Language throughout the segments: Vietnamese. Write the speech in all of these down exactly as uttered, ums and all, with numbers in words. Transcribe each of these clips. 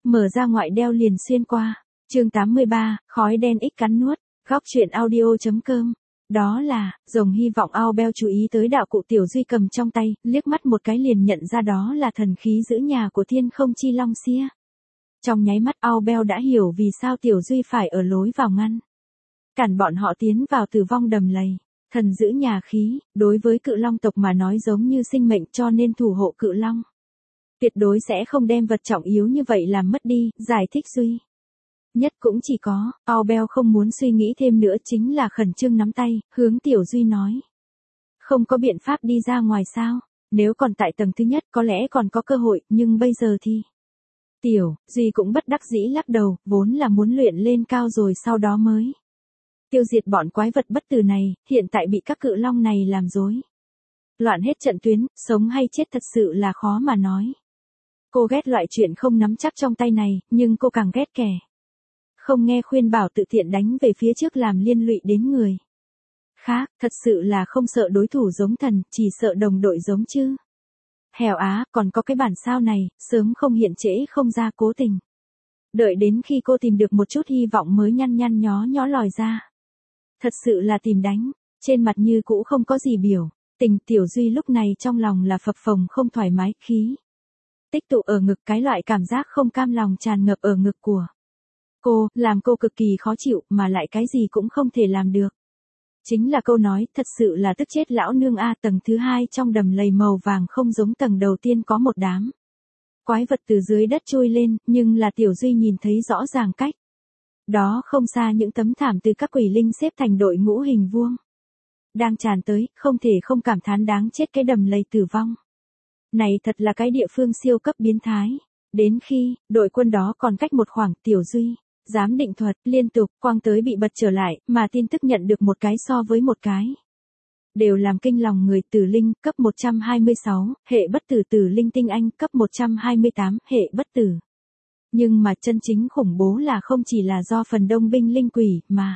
mở ra ngoại đeo liền xuyên qua. Chương tám mươi ba, khói đen ít cắn nuốt, góc truyện audio chấm com. Đó là, rồng hy vọng Albert chú ý tới đạo cụ Tiểu Duy cầm trong tay, liếc mắt một cái liền nhận ra đó là thần khí giữ nhà của Thiên Không Chi Long Xia. Trong nháy mắt Albert đã hiểu vì sao Tiểu Duy phải ở lối vào ngăn cản bọn họ tiến vào tử vong đầm lầy. Thần giữ nhà khí, đối với cự long tộc mà nói giống như sinh mệnh cho nên thủ hộ cự long. Tuyệt đối sẽ không đem vật trọng yếu như vậy làm mất đi, giải thích Duy. Nhất cũng chỉ có, Albert không muốn suy nghĩ thêm nữa chính là khẩn trương nắm tay, hướng Tiểu Duy nói. Không có biện pháp đi ra ngoài sao, nếu còn tại tầng thứ nhất có lẽ còn có cơ hội, nhưng bây giờ thì... Tiểu, Duy cũng bất đắc dĩ lắc đầu, vốn là muốn luyện lên cao rồi sau đó mới. Tiêu diệt bọn quái vật bất tử này, hiện tại bị các cự long này làm rối. Loạn hết trận tuyến, sống hay chết thật sự là khó mà nói. Cô ghét loại chuyện không nắm chắc trong tay này, nhưng cô càng ghét kẻ không nghe khuyên bảo tự tiện đánh về phía trước làm liên lụy đến người khác, thật sự là không sợ đối thủ giống thần, chỉ sợ đồng đội giống chứ. Hèo á, còn có cái bản sao này, sớm không hiện trễ không ra cố tình. Đợi đến khi cô tìm được một chút hy vọng mới nhăn nhăn nhó nhó lòi ra. Thật sự là tìm đánh, trên mặt như cũ không có gì biểu, tình Tiểu Duy lúc này trong lòng là phập phồng không thoải mái, khí tích tụ ở ngực, cái loại cảm giác không cam lòng tràn ngập ở ngực của cô, làm cô cực kỳ khó chịu mà lại cái gì cũng không thể làm được. Chính là câu nói, thật sự là tức chết lão nương a. Tầng thứ hai trong đầm lầy màu vàng không giống tầng đầu tiên có một đám quái vật từ dưới đất trôi lên, nhưng là Tiểu Duy nhìn thấy rõ ràng cách đó không xa những tấm thảm từ các quỷ linh xếp thành đội ngũ hình vuông đang tràn tới, không thể không cảm thán đáng chết cái đầm lầy tử vong này thật là cái địa phương siêu cấp biến thái. Đến khi đội quân đó còn cách một khoảng, Tiểu Duy giám định thuật liên tục quang tới bị bật trở lại, mà tin tức nhận được một cái so với một cái đều làm kinh lòng người. Tử linh cấp một trăm hai mươi sáu, hệ bất tử. Tử linh tinh anh cấp một trăm hai mươi tám, hệ bất tử. Nhưng mà chân chính khủng bố là không chỉ là do phần đông binh linh quỷ, mà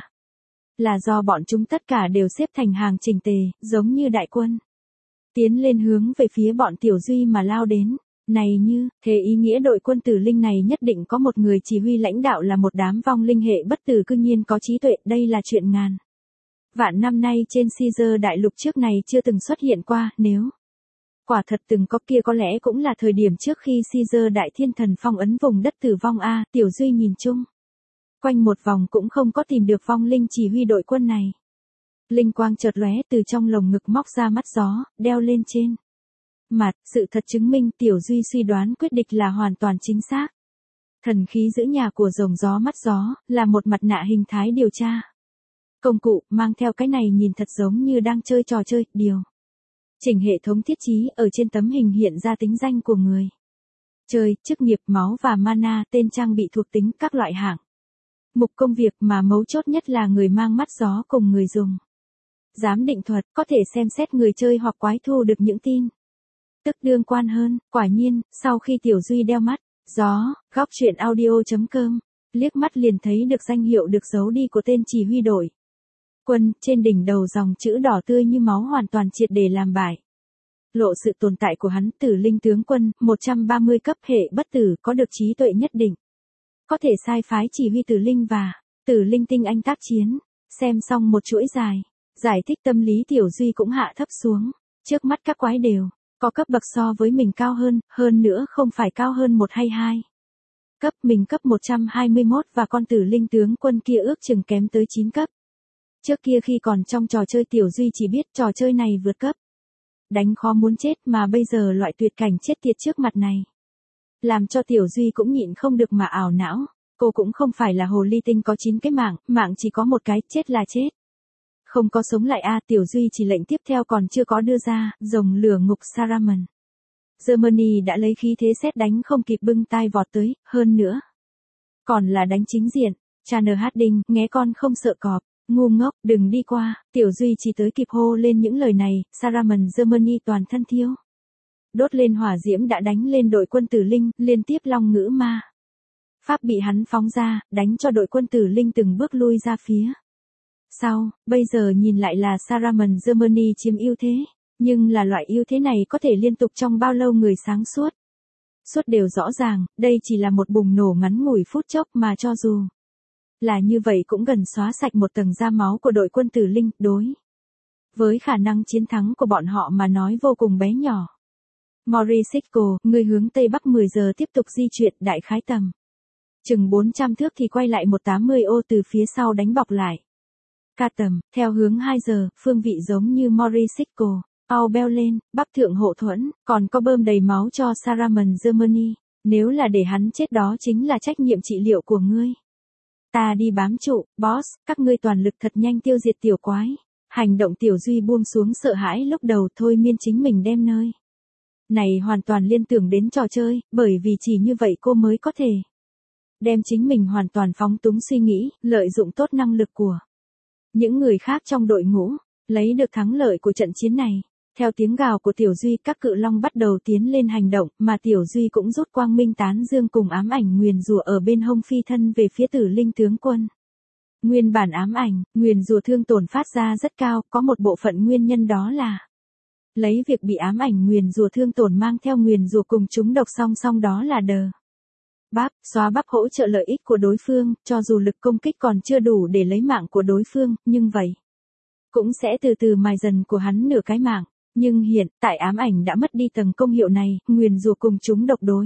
là do bọn chúng tất cả đều xếp thành hàng chỉnh tề, giống như đại quân tiến lên hướng về phía bọn Tiểu Duy mà lao đến. Này như, thế ý nghĩa đội quân tử linh này nhất định có một người chỉ huy lãnh đạo là một đám vong linh hệ bất tử cư nhiên có trí tuệ, đây là chuyện ngàn vạn năm nay trên Caesar đại lục trước này chưa từng xuất hiện qua, nếu quả thật từng có kia có lẽ cũng là thời điểm trước khi Caesar đại thiên thần phong ấn vùng đất tử vong a. Tiểu Duy nhìn chung quanh một vòng cũng không có tìm được vong linh chỉ huy đội quân này. Linh quang chợt lóe từ trong lồng ngực móc ra mắt gió, đeo lên trên mặt, sự thật chứng minh Tiểu Duy suy đoán quyết định là hoàn toàn chính xác. Thần khí giữ nhà của rồng gió mắt gió, là một mặt nạ hình thái điều tra công cụ, mang theo cái này nhìn thật giống như đang chơi trò chơi, điều chỉnh hệ thống thiết trí, ở trên tấm hình hiện ra tính danh của người chơi, chức nghiệp, máu và mana, tên trang bị, thuộc tính, các loại hạng mục công việc, mà mấu chốt nhất là người mang mắt gió cùng người dùng giám định thuật, có thể xem xét người chơi hoặc quái thu được những tin tức đương quan hơn. Quả nhiên, sau khi Tiểu Duy đeo mắt gió, góc truyện audio chấm com, liếc mắt liền thấy được danh hiệu được giấu đi của tên chỉ huy đội quân, trên đỉnh đầu dòng chữ đỏ tươi như máu hoàn toàn triệt để làm bại lộ sự tồn tại của hắn. Tử linh tướng quân, một trăm ba mươi cấp, hệ bất tử, có được trí tuệ nhất định, có thể sai phái chỉ huy tử linh và tử linh tinh anh tác chiến. Xem xong một chuỗi dài giải thích tâm lý, Tiểu Duy cũng hạ thấp xuống. Trước mắt các quái đều có cấp bậc so với mình cao hơn, hơn nữa không phải cao hơn một hay hai cấp, mình cấp một trăm hai mươi mốt và con tử linh tướng quân kia ước chừng kém tới chín cấp. Trước kia khi còn trong trò chơi Tiểu Duy chỉ biết trò chơi này vượt cấp đánh khó muốn chết, mà bây giờ loại tuyệt cảnh chết tiệt trước mặt này làm cho Tiểu Duy cũng nhịn không được mà ảo não. Cô cũng không phải là hồ ly tinh có chín cái mạng, mạng chỉ có một cái, chết là chết, không có sống lại a. Tiểu Duy chỉ lệnh tiếp theo còn chưa có đưa ra, rồng lửa ngục Saramon Germany đã lấy khí thế sét đánh không kịp bưng tai vọt tới, hơn nữa còn là đánh chính diện. Channer Harding, nghe con không sợ cọp, ngu ngốc, đừng đi qua. Tiểu Duy chỉ tới kịp hô lên những lời này, Saramon Germany toàn thân thiêu đốt lên hỏa diễm đã đánh lên đội quân tử linh, liên tiếp long ngữ ma pháp bị hắn phóng ra, đánh cho đội quân tử linh từng bước lui ra phía sau. Bây giờ nhìn lại là Saramon Germany chiếm ưu thế, nhưng là loại ưu thế này có thể liên tục trong bao lâu người sáng suốt Suốt đều rõ ràng, đây chỉ là một bùng nổ ngắn ngủi phút chốc mà cho dù là như vậy cũng gần xóa sạch một tầng da máu của đội quân tử linh, đối với khả năng chiến thắng của bọn họ mà nói vô cùng bé nhỏ. Morisco, người hướng Tây Bắc mười giờ tiếp tục di chuyển đại khái tầm. Chừng bốn trăm thước thì quay lại một trăm tám mươi ô từ phía sau đánh bọc lại. Ca tầm, theo hướng hai giờ, phương vị giống như Morisco, Aubel lên, Bắc thượng hộ thuẫn, còn có bơm đầy máu cho Saraman Germany. Nếu là để hắn chết đó chính là trách nhiệm trị liệu của ngươi. Ta đi bám trụ, boss, các ngươi toàn lực thật nhanh tiêu diệt tiểu quái. Hành động Tiểu Duy buông xuống sợ hãi lúc đầu thôi miên chính mình đem nơi này hoàn toàn liên tưởng đến trò chơi, bởi vì chỉ như vậy cô mới có thể đem chính mình hoàn toàn phóng túng suy nghĩ, lợi dụng tốt năng lực của những người khác trong đội ngũ, lấy được thắng lợi của trận chiến này. Theo tiếng gào của Tiểu Duy, các cự long bắt đầu tiến lên hành động, mà Tiểu Duy cũng rút quang minh tán dương cùng ám ảnh nguyền rủa ở bên hông phi thân về phía Tử Linh tướng quân. Nguyên bản ám ảnh, nguyền rủa thương tổn phát ra rất cao, có một bộ phận nguyên nhân đó là lấy việc bị ám ảnh nguyền rủa thương tổn mang theo nguyền rủa cùng chúng độc song song, đó là đờ bắp, xóa bắp hỗ trợ lợi ích của đối phương, cho dù lực công kích còn chưa đủ để lấy mạng của đối phương, nhưng vậy cũng sẽ từ từ mài dần của hắn nửa cái mạng. Nhưng hiện tại ám ảnh đã mất đi tầng công hiệu này, nguyền rủa cùng chúng độc đối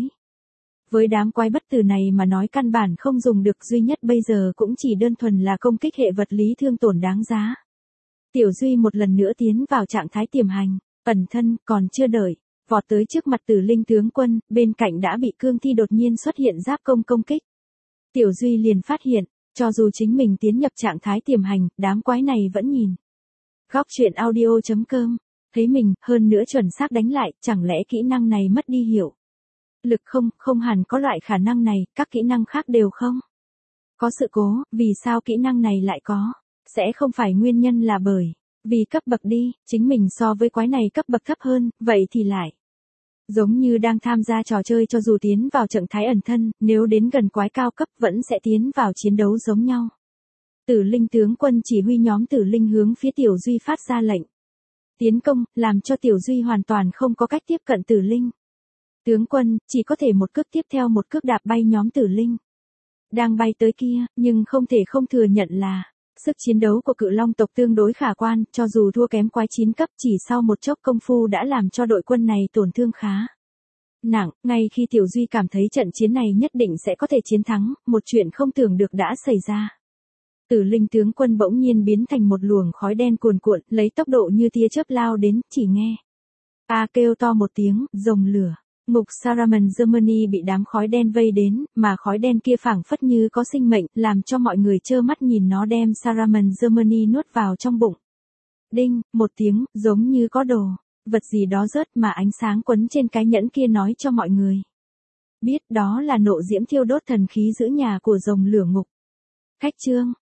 với đám quái bất tử này mà nói căn bản không dùng được, duy nhất bây giờ cũng chỉ đơn thuần là công kích hệ vật lý thương tổn đáng giá. Tiểu Duy một lần nữa tiến vào trạng thái tiềm hành, ẩn thân, còn chưa đợi vọt tới trước mặt Tử Linh tướng quân, bên cạnh đã bị cương thi đột nhiên xuất hiện giáp công công kích. Tiểu Duy liền phát hiện, cho dù chính mình tiến nhập trạng thái tiềm hành, đám quái này vẫn nhìn. Góc truyện audio chấm com, thấy mình, hơn nữa chuẩn xác đánh lại, chẳng lẽ kỹ năng này mất đi hiệu lực không? Không hẳn có loại khả năng này, các kỹ năng khác đều không có sự cố, vì sao kỹ năng này lại có? Sẽ không phải nguyên nhân là bởi vì cấp bậc đi, chính mình so với quái này cấp bậc thấp hơn, vậy thì lại giống như đang tham gia trò chơi, cho dù tiến vào trạng thái ẩn thân, nếu đến gần quái cao cấp vẫn sẽ tiến vào chiến đấu giống nhau. Tử Linh tướng quân chỉ huy nhóm Tử Linh hướng phía Tiểu Duy phát ra lệnh tiến công, làm cho Tiểu Duy hoàn toàn không có cách tiếp cận Tử Linh tướng quân, chỉ có thể một cước tiếp theo một cước đạp bay nhóm Tử Linh đang bay tới kia, nhưng không thể không thừa nhận là sức chiến đấu của cự long tộc tương đối khả quan, cho dù thua kém quái chín cấp, chỉ sau một chốc công phu đã làm cho đội quân này tổn thương khá nặng. Ngay khi Tiểu Duy cảm thấy trận chiến này nhất định sẽ có thể chiến thắng, một chuyện không tưởng được đã xảy ra. Tử Linh tướng quân bỗng nhiên biến thành một luồng khói đen cuồn cuộn, lấy tốc độ như tia chớp lao đến, chỉ nghe a kêu to một tiếng, rồng lửa. Ngục Saraman Germany bị đám khói đen vây đến, mà khói đen kia phảng phất như có sinh mệnh, làm cho mọi người trơ mắt nhìn nó đem Saraman Germany nuốt vào trong bụng. Đinh, một tiếng, giống như có đồ vật gì đó rớt, mà ánh sáng quấn trên cái nhẫn kia nói cho mọi người biết đó là nộ diễm thiêu đốt thần khí giữ nhà của rồng lửa ngục. Khách chương